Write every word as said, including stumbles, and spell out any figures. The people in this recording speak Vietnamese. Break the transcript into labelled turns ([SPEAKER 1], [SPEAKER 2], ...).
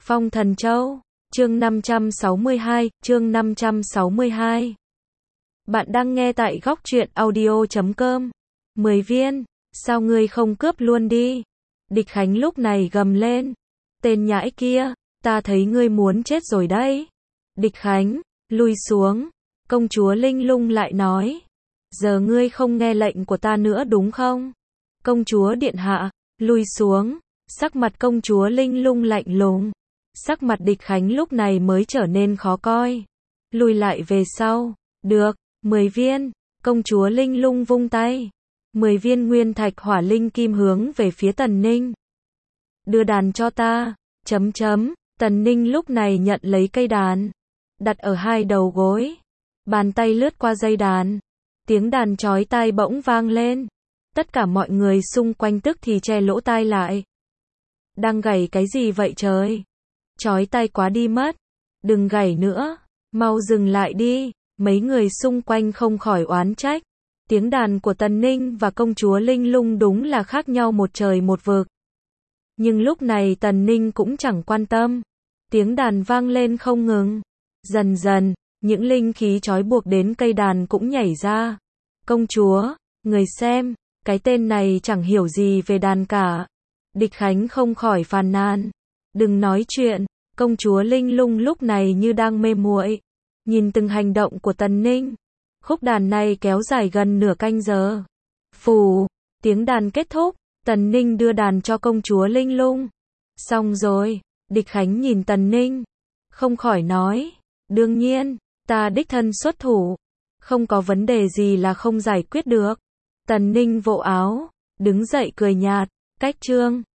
[SPEAKER 1] Phong Thần Châu, chương năm trăm sáu mươi hai, chương năm trăm sáu mươi hai. Bạn đang nghe tại góc truyện audio chấm com. Mười viên, sao ngươi không cướp luôn đi? Địch Khánh lúc này gầm lên. Tên nhãi kia, ta thấy ngươi muốn chết rồi đấy. Địch Khánh, lui xuống. Công chúa Linh Lung lại nói. Giờ ngươi không nghe lệnh của ta nữa đúng không? Công chúa điện hạ, lui xuống. Sắc mặt công chúa Linh Lung lạnh lùng. Sắc mặt Địch Khánh lúc này mới trở nên khó coi. Lùi lại về sau. Được, mười viên. Công chúa Linh Lung vung tay. Mười viên nguyên thạch hỏa linh kim hướng về phía Tần Ninh. Đưa đàn cho ta. Chấm chấm. Tần Ninh lúc này nhận lấy cây đàn. Đặt ở hai đầu gối. Bàn tay lướt qua dây đàn. Tiếng đàn chói tai bỗng vang lên. Tất cả mọi người xung quanh tức thì che lỗ tai lại. Đang gảy cái gì vậy trời? Chói tai quá đi mất. Đừng gảy nữa. Mau dừng lại đi. Mấy người xung quanh không khỏi oán trách. Tiếng đàn của Tần Ninh và công chúa Linh Lung đúng là khác nhau một trời một vực. Nhưng lúc này Tần Ninh cũng chẳng quan tâm. Tiếng đàn vang lên không ngừng. Dần dần, những linh khí trói buộc đến cây đàn cũng nhảy ra. Công chúa, người xem, cái tên này chẳng hiểu gì về đàn cả. Địch Khánh không khỏi phàn nàn. Đừng nói chuyện, công chúa Linh Lung lúc này như đang mê muội, nhìn từng hành động của Tần Ninh. Khúc đàn này kéo dài gần nửa canh giờ. Phù, tiếng đàn kết thúc, Tần Ninh đưa đàn cho công chúa Linh Lung. Xong rồi, Địch Khánh nhìn Tần Ninh, không khỏi nói, đương nhiên, ta đích thân xuất thủ, không có vấn đề gì là không giải quyết được. Tần Ninh vỗ áo, đứng dậy cười nhạt, cách chương.